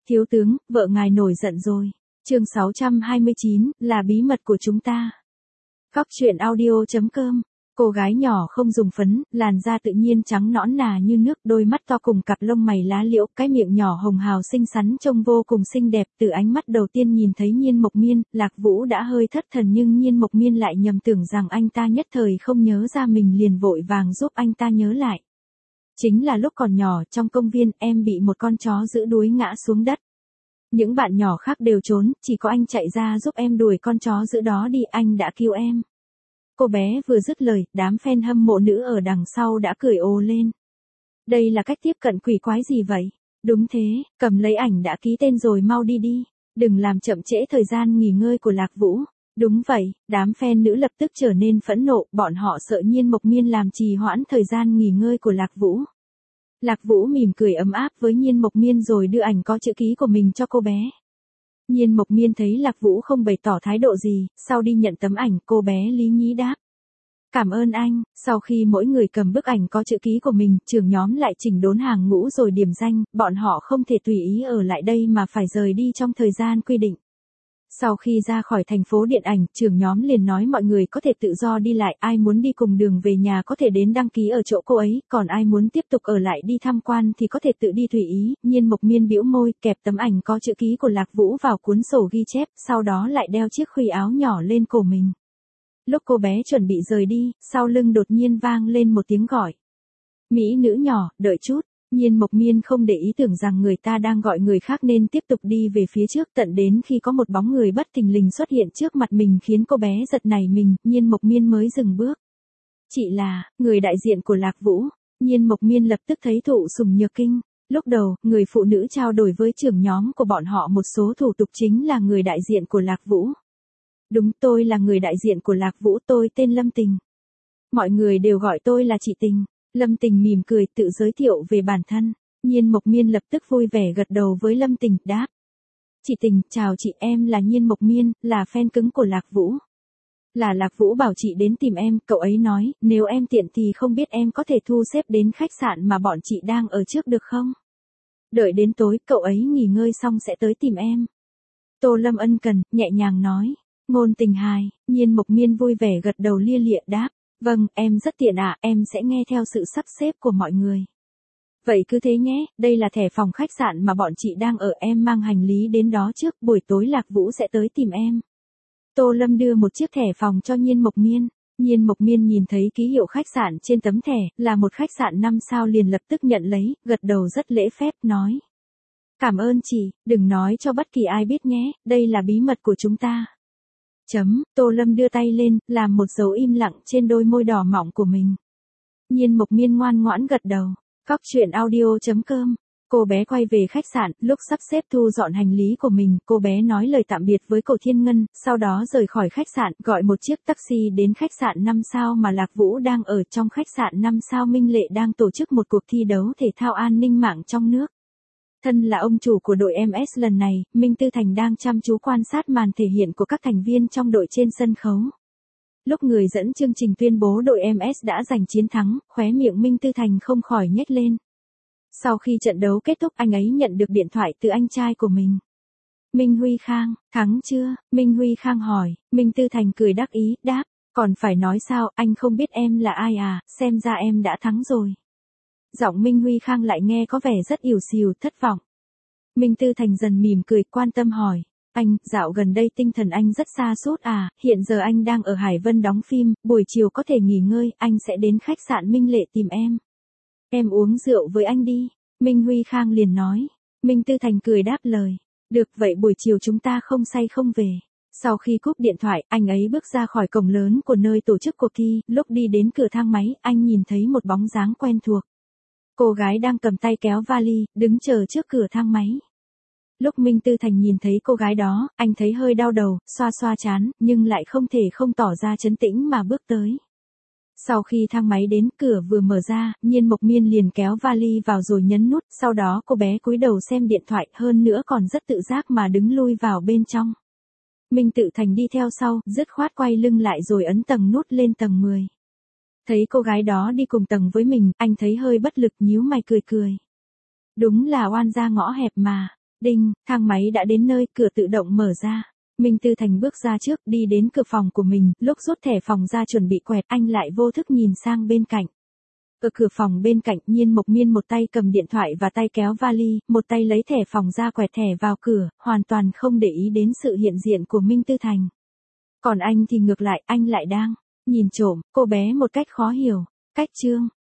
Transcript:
Thiếu tướng, vợ ngài nổi giận rồi. Chương 629, là bí mật của chúng ta. Góc truyện audio.com. Cô gái nhỏ không dùng phấn, làn da tự nhiên trắng nõn nà như nước, đôi mắt to cùng cặp lông mày lá liễu, cái miệng nhỏ hồng hào xinh xắn trông vô cùng xinh đẹp. Từ ánh mắt đầu tiên nhìn thấy Nhiên Mộc Miên, Lạc Vũ đã hơi thất thần nhưng Nhiên Mộc Miên lại nhầm tưởng rằng anh ta nhất thời không nhớ ra mình, liền vội vàng giúp anh ta nhớ lại. Chính là lúc còn nhỏ, trong công viên, em bị một con chó giữ đuối ngã xuống đất. Những bạn nhỏ khác đều trốn, chỉ có anh chạy ra giúp em đuổi con chó giữ đó đi, anh đã cứu em. Cô bé vừa dứt lời, đám fan hâm mộ nữ ở đằng sau đã cười ồ lên. Đây là cách tiếp cận quỷ quái gì vậy? Đúng thế, cầm lấy ảnh đã ký tên rồi, mau đi đi. Đừng làm chậm trễ thời gian nghỉ ngơi của Lạc Vũ. Đúng vậy, đám fan nữ lập tức trở nên phẫn nộ, bọn họ sợ Nhiên Mộc Miên làm trì hoãn thời gian nghỉ ngơi của Lạc Vũ. Lạc Vũ mỉm cười ấm áp với Nhiên Mộc Miên rồi đưa ảnh có chữ ký của mình cho cô bé. Nhiên Mộc Miên thấy Lạc Vũ không bày tỏ thái độ gì, sau đi nhận tấm ảnh, cô bé lý nhí đáp. Cảm ơn anh. Sau khi mỗi người cầm bức ảnh có chữ ký của mình, trưởng nhóm lại chỉnh đốn hàng ngũ rồi điểm danh, bọn họ không thể tùy ý ở lại đây mà phải rời đi trong thời gian quy định. Sau khi ra khỏi thành phố điện ảnh, trưởng nhóm liền nói mọi người có thể tự do đi lại, ai muốn đi cùng đường về nhà có thể đến đăng ký ở chỗ cô ấy, còn ai muốn tiếp tục ở lại đi tham quan thì có thể tự đi tùy ý. Nhiên Mộc Miên bĩu môi, kẹp tấm ảnh có chữ ký của Lạc Vũ vào cuốn sổ ghi chép, sau đó lại đeo chiếc khuy áo nhỏ lên cổ mình. Lúc cô bé chuẩn bị rời đi, sau lưng đột nhiên vang lên một tiếng gọi. Mỹ nữ nhỏ, đợi chút. Nhiên Mộc Miên không để ý tưởng rằng người ta đang gọi người khác nên tiếp tục đi về phía trước, tận đến khi có một bóng người bất thình lình xuất hiện trước mặt mình khiến cô bé giật nảy mình, Nhiên Mộc Miên mới dừng bước. Chị là người đại diện của Lạc Vũ. Nhiên Mộc Miên lập tức thấy thụ sủng nhược kinh. Lúc đầu, người phụ nữ trao đổi với trưởng nhóm của bọn họ một số thủ tục, chính là người đại diện của Lạc Vũ. Đúng, tôi là người đại diện của Lạc Vũ, tôi tên Lâm Tình. Mọi người đều gọi tôi là chị Tình. Lâm Tình mỉm cười tự giới thiệu về bản thân. Nhiên Mộc Miên lập tức vui vẻ gật đầu với Lâm Tình, đáp. Chị Tình, chào chị, em là Nhiên Mộc Miên, là fan cứng của Lạc Vũ. Là Lạc Vũ bảo chị đến tìm em, cậu ấy nói, nếu em tiện thì không biết em có thể thu xếp đến khách sạn mà bọn chị đang ở trước được không? Đợi đến tối, cậu ấy nghỉ ngơi xong sẽ tới tìm em. Tô Lâm ân cần, nhẹ nhàng nói. Ngôn tình hài. Nhiên Mộc Miên vui vẻ gật đầu lia lịa đáp. Vâng, em rất tiện ạ, em sẽ nghe theo sự sắp xếp của mọi người. Vậy cứ thế nhé, đây là thẻ phòng khách sạn mà bọn chị đang ở, em mang hành lý đến đó trước, buổi tối Lạc Vũ sẽ tới tìm em. Tô Lâm đưa một chiếc thẻ phòng cho Nhiên Mộc Miên. Nhiên Mộc Miên nhìn thấy ký hiệu khách sạn trên tấm thẻ, là một khách sạn 5 sao liền lập tức nhận lấy, gật đầu rất lễ phép, nói. Cảm ơn chị, đừng nói cho bất kỳ ai biết nhé, đây là bí mật của chúng ta. Tô Lâm đưa tay lên, làm một dấu im lặng trên đôi môi đỏ mọng của mình. Nhiên Mộc Miên ngoan ngoãn gật đầu. Góc truyện audio.com. Cô bé quay về khách sạn, lúc sắp xếp thu dọn hành lý của mình, cô bé nói lời tạm biệt với Cổ Thiên Ngân, sau đó rời khỏi khách sạn, gọi một chiếc taxi đến khách sạn 5 sao mà Lạc Vũ đang ở. Trong khách sạn 5 sao, Minh Lệ đang tổ chức một cuộc thi đấu thể thao an ninh mạng trong nước. Thân là ông chủ của đội MS lần này, Minh Tư Thành đang chăm chú quan sát màn thể hiện của các thành viên trong đội trên sân khấu. Lúc người dẫn chương trình tuyên bố đội MS đã giành chiến thắng, khóe miệng Minh Tư Thành không khỏi nhếch lên. Sau khi trận đấu kết thúc, anh ấy nhận được điện thoại từ anh trai của mình. Minh Huy Khang, thắng chưa? Minh Huy Khang hỏi. Minh Tư Thành cười đắc ý, đáp. Còn phải nói sao, anh không biết em là ai à, xem ra em đã thắng rồi. Giọng Minh Huy Khang lại nghe có vẻ rất ỉu xìu, thất vọng. Minh Tư Thành dần mỉm cười, quan tâm hỏi. Anh, dạo gần đây tinh thần anh rất sa sút à, hiện giờ anh đang ở Hải Vân đóng phim, buổi chiều có thể nghỉ ngơi, anh sẽ đến khách sạn Minh Lệ tìm em. Em uống rượu với anh đi. Minh Huy Khang liền nói. Minh Tư Thành cười đáp lời. Được, vậy buổi chiều chúng ta không say không về. Sau khi cúp điện thoại, anh ấy bước ra khỏi cổng lớn của nơi tổ chức cuộc thi, lúc đi đến cửa thang máy, anh nhìn thấy một bóng dáng quen thuộc. Cô gái đang cầm tay kéo vali, đứng chờ trước cửa thang máy. Lúc Minh Tư Thành nhìn thấy cô gái đó, anh thấy hơi đau đầu, xoa xoa trán, nhưng lại không thể không tỏ ra trấn tĩnh mà bước tới. Sau khi thang máy đến, cửa vừa mở ra, Nhiên Mộc Miên liền kéo vali vào rồi nhấn nút, sau đó cô bé cúi đầu xem điện thoại, hơn nữa còn rất tự giác mà đứng lui vào bên trong. Minh Tự Thành đi theo sau, dứt khoát quay lưng lại rồi ấn tầng nút lên tầng 10. Thấy cô gái đó đi cùng tầng với mình, anh thấy hơi bất lực, nhíu mày cười cười. Đúng là oan gia ngõ hẹp mà. Đinh, thang máy đã đến nơi, cửa tự động mở ra. Minh Tư Thành bước ra trước, đi đến cửa phòng của mình, lúc rút thẻ phòng ra chuẩn bị quẹt, anh lại vô thức nhìn sang bên cạnh. Ở cửa phòng bên cạnh, Nhiên Mộc Miên một tay cầm điện thoại và tay kéo vali, một tay lấy thẻ phòng ra quẹt thẻ vào cửa, hoàn toàn không để ý đến sự hiện diện của Minh Tư Thành. Còn anh thì ngược lại, anh lại đang nhìn trộm cô bé một cách khó hiểu. Cách chương